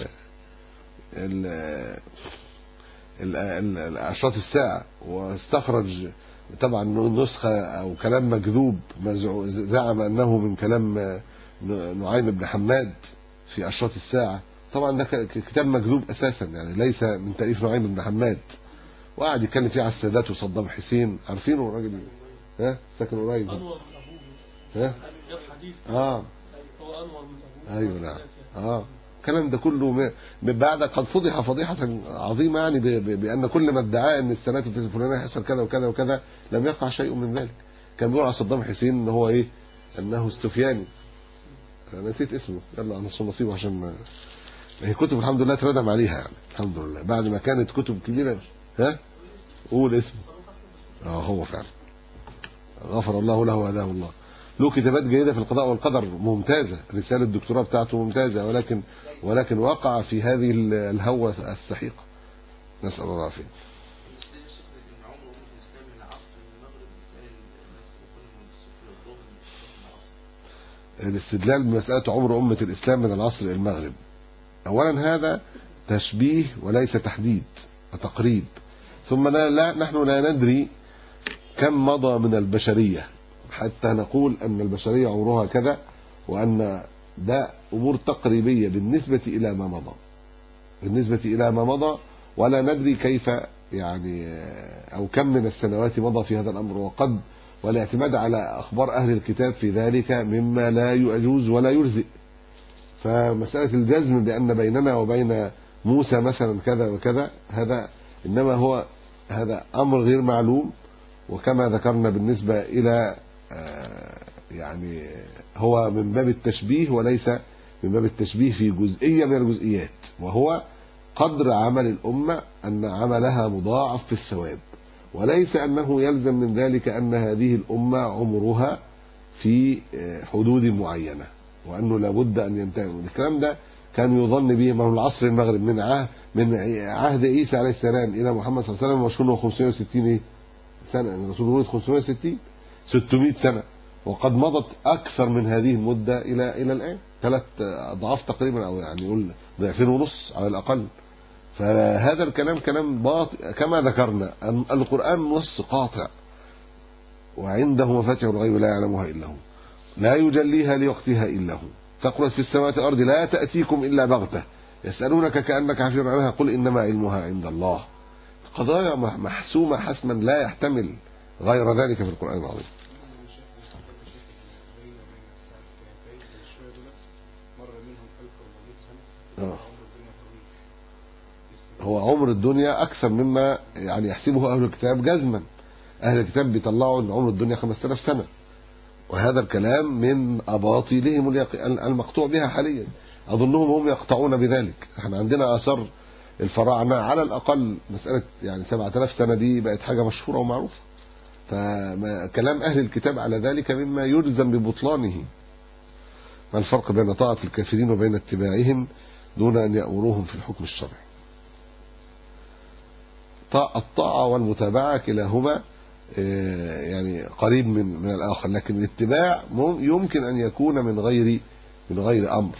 اشراط الساعه، واستخرج طبعا نسخه او كلام مكذوب زعم انه من كلام نعيم بن حماد في اشراط الساعه. طبعا ده كتاب مكذوب اساسا يعني، ليس من تاليف نعيم بن حماد، وقعد يتكلم فيه على السادات وصدام حسين. عارفينه الراجل ساكن قريب، انور من ابوه جاب حديث هو انور من ابوه. ايوه نعم. الكلام ده كله بعد قد فضح فضيحه عظيمه يعني، بان كل ما ادعى ان السنوات الفلانيه حصل كذا وكذا وكذا لم يقع شيء من ذلك. كان بيقول على صدام حسين ان هو انه السفياني، انا نسيت اسمه، يلا نص نصيبه، عشان هي كتب الحمد لله اتردم عليها يعني الحمد لله، بعد ما كانت كتب كبيره. قول اسمه. هو فعلا غفر الله له وهداه الله. له كتابات جيده في القضاء والقدر ممتازه، رساله الدكتوراه بتاعته ممتازه، ولكن وقع في هذه الهوة السحيقه، نسال الله العافيه. الاستدلال بمساله عمر امه الاسلام من العصر الى المغرب، اولا هذا تشبيه وليس تحديد وتقريب، ثم نحن لا ندري كم مضى من البشريه حتى نقول ان البشريه عمرها كذا، وان ده امور تقريبيه بالنسبه الى ما مضى، ولا ندري كيف يعني او كم من السنوات مضى في هذا الامر، والاعتماد على اخبار اهل الكتاب في ذلك مما لا يجوز ولا يرزق. فمساله الجزم بان بيننا وبين موسى مثلا كذا وكذا، هذا امر غير معلوم. وكما ذكرنا بالنسبه الى يعني هو من باب التشبيه وليس من باب التشبيه في جزئيه من الجزئيات، وهو قدر عمل الامه ان عملها مضاعف في الثواب، وليس انه يلزم من ذلك ان هذه الامه عمرها في حدود معينه، وانه لابد ان ينتهي. الكلام ده كان يظن به من العصر المغرب، من عهد عيسى عليه السلام الى محمد صلى الله عليه وسلم، مشهور 560 سنه، الرسول ولد 560 600 سنه، وقد مضت اكثر من هذه المده الى الان 3 اضعاف تقريبا، او يعني نقول 2.5 على الاقل. فهذا الكلام كلام باطل. كما ذكرنا ان القران نص قاطع، وعنده مفاتيح الغيب لا يعلمها الا هو، لا يجليها لوقتها الا هو، ثقلت في السماوات والارض لا تاتيكم الا بغته، يسالونك كانك حفيظ عنها قل انما علمها عند الله. قضايا محسومه حسما لا يحتمل غير ذلك في القران العظيم. هو عمر الدنيا اكثر مما يعني يحسبه اهل الكتاب جزما. اهل الكتاب بيطلعوا ان عمر الدنيا 5000 سنه، وهذا الكلام من اباطيلهم المقطوع بها حاليا، اظنهم هم يقطعون بذلك. احنا عندنا اثار الفراعنه على الاقل مساله يعني 7000 سنه دي بقت حاجه مشهوره ومعروفه، فكلام اهل الكتاب على ذلك مما يلزم ببطلانه. ما الفرق بين طاعه الكافرين وبين اتباعهم دون ان يأمروهم في الحكم الشرعي؟ الطاعه والمتابعه كلاهما يعني قريب من الاخر، لكن الاتباع يمكن ان يكون من غير امر.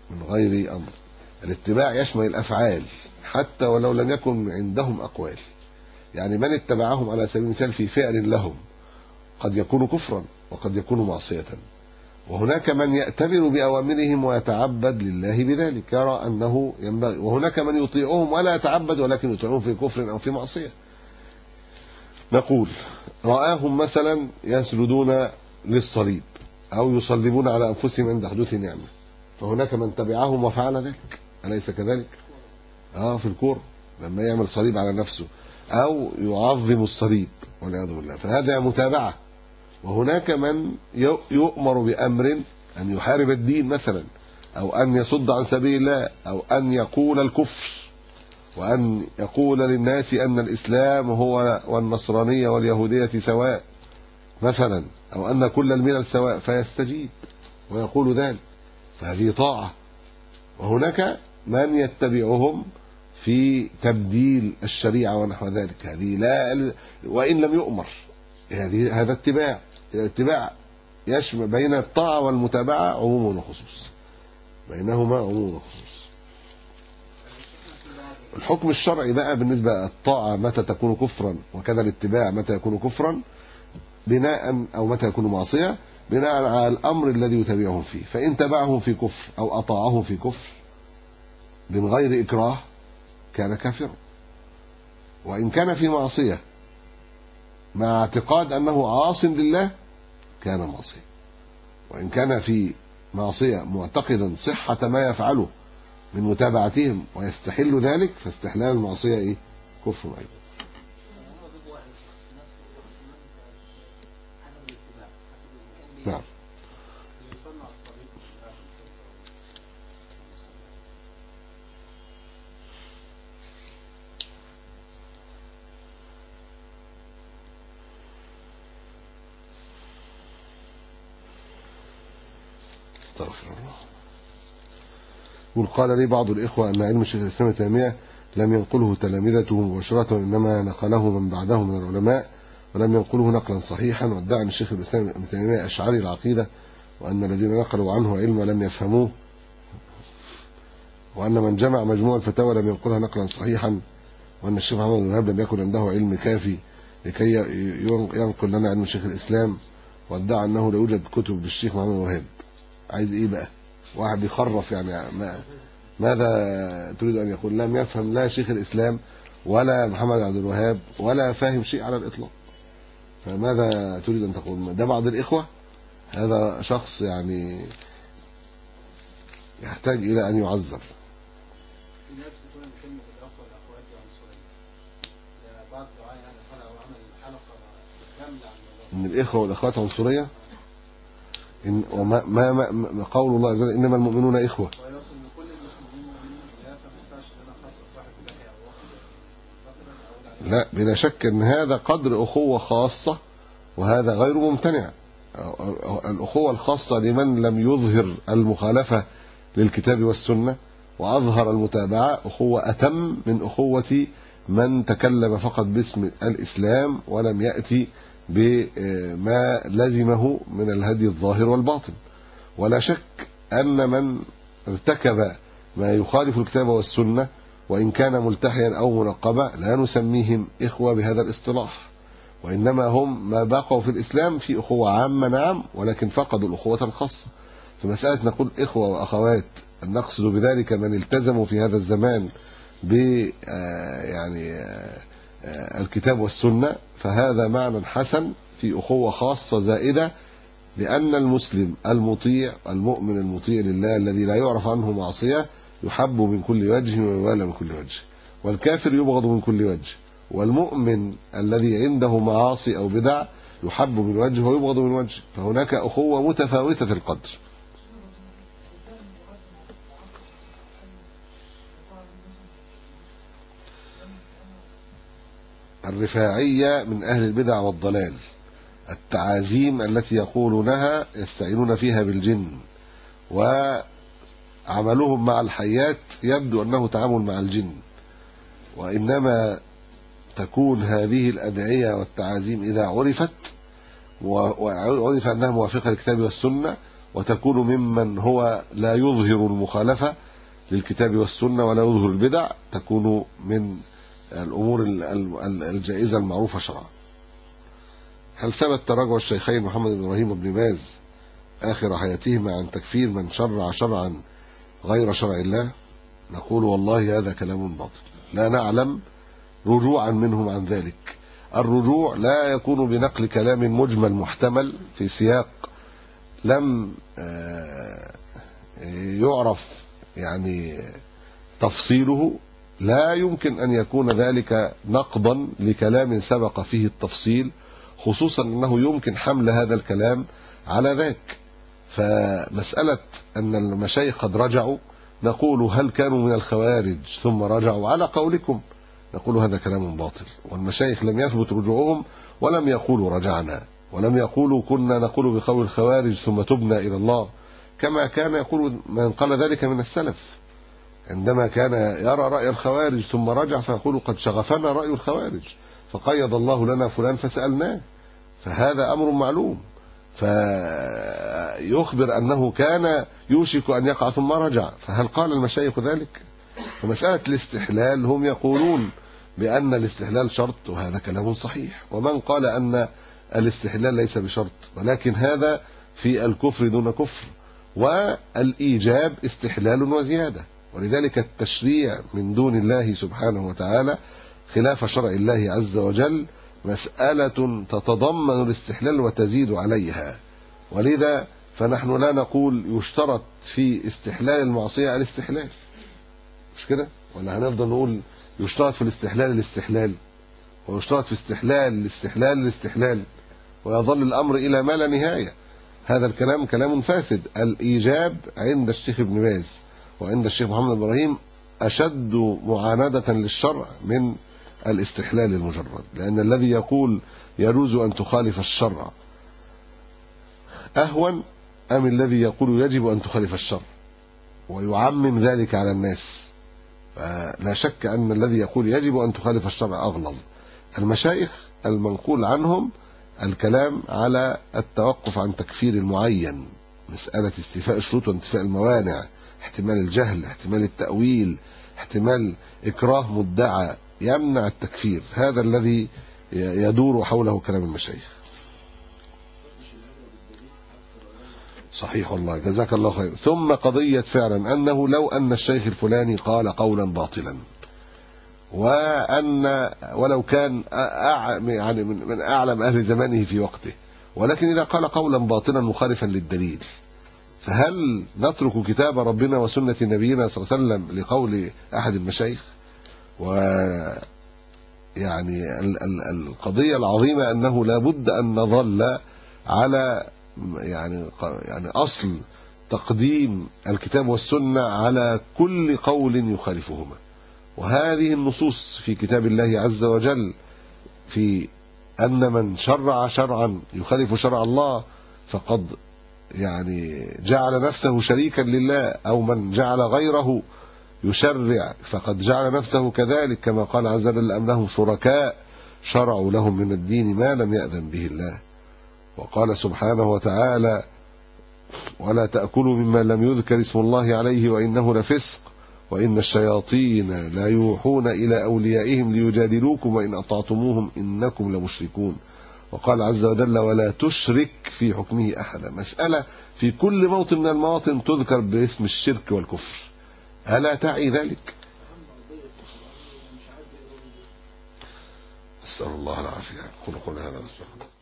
الاتباع يشمل الافعال حتى ولو لم يكن عندهم اقوال. يعني من اتبعهم على سبيل المثال في فعل لهم قد يكون كفرا وقد يكون معصيه، وهناك من يأتمر بأوامرهم ويتعبد لله بذلك، يرى أنه ينبغي، وهناك من يطيعهم ولا يتعبد ولكن يطيعهم في كفر أو في معصية. نقول رآهم مثلا يسجدون للصليب أو يصلبون على أنفسهم عند حدوث نعمة، فهناك من تبعهم وفعل ذلك، أليس كذلك؟ في الكور لما يعمل صليب على نفسه أو يعظم الصليب والعياذ بالله، فهذا متابعة. وهناك من يؤمر بأمر أن يحارب الدين مثلا، أو أن يصد عن سبيل الله، أو أن يقول الكفر، وأن يقول للناس أن الإسلام هو والنصرانية واليهودية سواء مثلا، أو أن كل الملل سواء، فيستجيب ويقول ذلك، فهذه طاعة. وهناك من يتبعهم في تبديل الشريعة ونحو ذلك، هذه لا وإن لم يؤمر، هذا اتباع. الاتباع يشمل بين الطاعة والمتابعة عموم وخصوص، بينهما عموم وخصوص. الحكم الشرعي بقى بالنسبة الطاعة متى تكون كفرا، وكذا الاتباع متى يكون كفرا بناء، أو متى يكون معصية بناء على الأمر الذي يتبعهم فيه. فإن تبعهم في كفر أو أطاعهم في كفر من غير إكراه كان كافرا، وإن كان في معصية مع اعتقاد أنه عاص لله كان معصية، وإن كان في معصية معتقدا صحة ما يفعله من متابعتهم ويستحل ذلك، فاستحلال المعصية كفر أيضا. نعم. استغفر الله. يقول قال لي بعض الإخوة أن علم شيخ الإسلام ابن تيمية لم ينقله تلامذته مباشرة، وإنما نقله من بعده من العلماء، ولم ينقله نقلا صحيحا، وادعى أن الشيخ الإسلام ابن تيمية أشعري العقيدة، وأن الذين نقلوا عنه علم لم يفهموه، وأن من جمع مجموع الفتاوى لم ينقلها نقلا صحيحا، وأن الشيخ محمد بن وهاب لم يكن عنده علم كافي لكي ينقل لنا علم شيخ الإسلام، وادعى أنه لا يوجد كتب للشيخ محمد بن وهاب. عايز إيه بقى؟ واحد بيخرف يعني. ماذا تريد أن يقول؟ لم يفهم لا شيخ الإسلام ولا محمد عبد الوهاب ولا فاهم شيء على الإطلاق، فماذا تريد أن تقول؟ ده بعض الإخوة، هذا شخص يعني يحتاج إلى أن يعذر. الناس بتقول ان كلمه الاخوه والاخوات دي عنصريه، بعض الدعاء يعني طلعوا وعمل حلقه كامله عن ان الاخوه والاخوات عنصريه، ان وما ما قول الله عز وجل انما المؤمنون اخوه، ويقصد ان كل المسلمين مؤمنين بالله، فما ينفعش ان انا اخصص واحد بالله او واحد. لا بلا شك ان هذا قدر اخوه خاصه، وهذا غير ممتنع. الاخوه الخاصه لمن لم يظهر المخالفه للكتاب والسنه وأظهر المتابعة أخوة أتم من أخوة من تكلم فقط باسم الإسلام ولم يأتي بما لزمه من الهدي الظاهر والباطن. ولا شك أن من ارتكب ما يخالف الكتاب والسنة وإن كان ملتحيا أو منقبا لا نسميهم إخوة بهذا الاصطلاح، وإنما هم ما بقوا في الإسلام في أخوة عامة نعم، ولكن فقدوا الأخوة الخاصة. في مسألة نقول إخوة وأخوات نقصد بذلك من التزموا في هذا الزمان ب الكتاب والسنة، فهذا معنى حسن في أخوة خاصة زائدة، لأن المسلم المطيع المؤمن المطيع لله الذي لا يعرف عنه معصية يحب من كل وجه ويوالى من كل وجه، والكافر يبغض من كل وجه، والمؤمن الذي عنده معاصي أو بدع يحب من وجه ويبغض من وجه، فهناك أخوة متفاوتة القدر. الرفاعية من أهل البدع والضلال، التعازيم التي يقولونها يستعينون فيها بالجن، وعملهم مع الحيات يبدو أنه تعامل مع الجن، وإنما تكون هذه الأدعية والتعازيم إذا عرفت وعرف أنها موافقة للكتاب والسنة، وتكون ممن هو لا يظهر المخالفة للكتاب والسنة ولا يظهر البدع، تكون من الأمور الجائزة المعروفة شرعا. هل ثبت تراجع الشيخين محمد بن إبراهيم وابن باز آخر حياتهما عن تكفير من شرع شرعا غير شرع الله، نقول والله هذا كلام باطل، لا نعلم رجوعا منهم عن ذلك. الرجوع لا يكون بنقل كلام مجمل محتمل في سياق لم يعرف يعني تفصيله، لا يمكن أن يكون ذلك نقضا لكلام سبق فيه التفصيل، خصوصا أنه يمكن حمل هذا الكلام على ذاك. فمسألة أن المشايخ قد رجعوا، نقول هل كانوا من الخوارج ثم رجعوا؟ على قولكم نقول هذا كلام باطل، والمشايخ لم يثبت رجوعهم ولم يقولوا رجعنا، ولم يقولوا كنا نقول بقول الخوارج ثم تبنا إلى الله، كما كان يقول من قال ذلك من السلف عندما كان يرى رأي الخوارج ثم رجع فيقول قد شغفنا رأي الخوارج فقيض الله لنا فلان فسألناه، فهذا أمر معلوم. فيخبر أنه كان يوشك أن يقع ثم رجع، فهل قال المشايخ ذلك؟ فمسألة الاستحلال هم يقولون بأن الاستحلال شرط، وهذا كلام صحيح، ومن قال أن الاستحلال ليس بشرط، ولكن هذا في الكفر دون كفر، والإيجاب استحلال وزيادة، ولذلك التشريع من دون الله سبحانه وتعالى خلاف شرع الله عز وجل مسألة تتضمن الاستحلال وتزيد عليها، ولذا فنحن لا نقول يشترط في استحلال المعصية الاستحلال، مش كده؟ ولا هنفضل نقول يشترط في الاستحلال الاستحلال، ويشترط في استحلال الاستحلال الاستحلال، ويظل الأمر إلى ما لا نهاية. هذا الكلام كلام فاسد. الإيجاب عند الشيخ ابن باز وعند الشيخ محمد إبراهيم أشد معاندة للشرع من الاستحلال المجرد، لأن الذي يقول يجوز أن تخالف الشرع أهون أم الذي يقول يجب أن تخالف الشرع ويعمم ذلك على الناس؟ فلا شك أن الذي يقول يجب أن تخالف الشرع أغلظ. المشايخ المنقول عنهم الكلام على التوقف عن تكفير المعين، مسألة استيفاء الشروط وانتفاء الموانع، احتمال الجهل، احتمال التأويل، احتمال إكراه مدعى يمنع التكفير، هذا الذي يدور حوله كلام المشايخ. صحيح والله، جزاك الله خير. ثم قضية فعلا أنه لو أن الشيخ الفلاني قال قولا باطلا ولو كان يعني من أعلم أهل زمانه في وقته، ولكن إذا قال قولا باطلا مخالفا للدليل، فهل نترك كتاب ربنا وسنة نبينا صلى الله عليه وسلم لقول أحد المشايخ؟ ويعني القضية العظيمة أنه لا بد أن نظل على يعني أصل تقديم الكتاب والسنة على كل قول يخالفهما، وهذه النصوص في كتاب الله عز وجل في أن من شرع شرعا يخالف شرع الله فقد يعني جعل نفسه شريكا لله، أو من جعل غيره يشرع فقد جعل نفسه كذلك، كما قال عز وجل أم لهم شركاء شرعوا لهم من الدين ما لم يأذن به الله. وقال سبحانه وتعالى ولا تأكلوا مما لم يذكر اسم الله عليه وإنه لفسق وإن الشياطين لا يوحون إلى أوليائهم ليجادلوكم وإن أطعتموهم إنكم لمشركون. وقال عز وجل ولا تشرك في حكمه أحدا، مسألة في كل موطن من المواطن تذكر باسم الشرك والكفر، ألا تعي ذلك؟ أسأل الله العافية. قل هذا واستغفر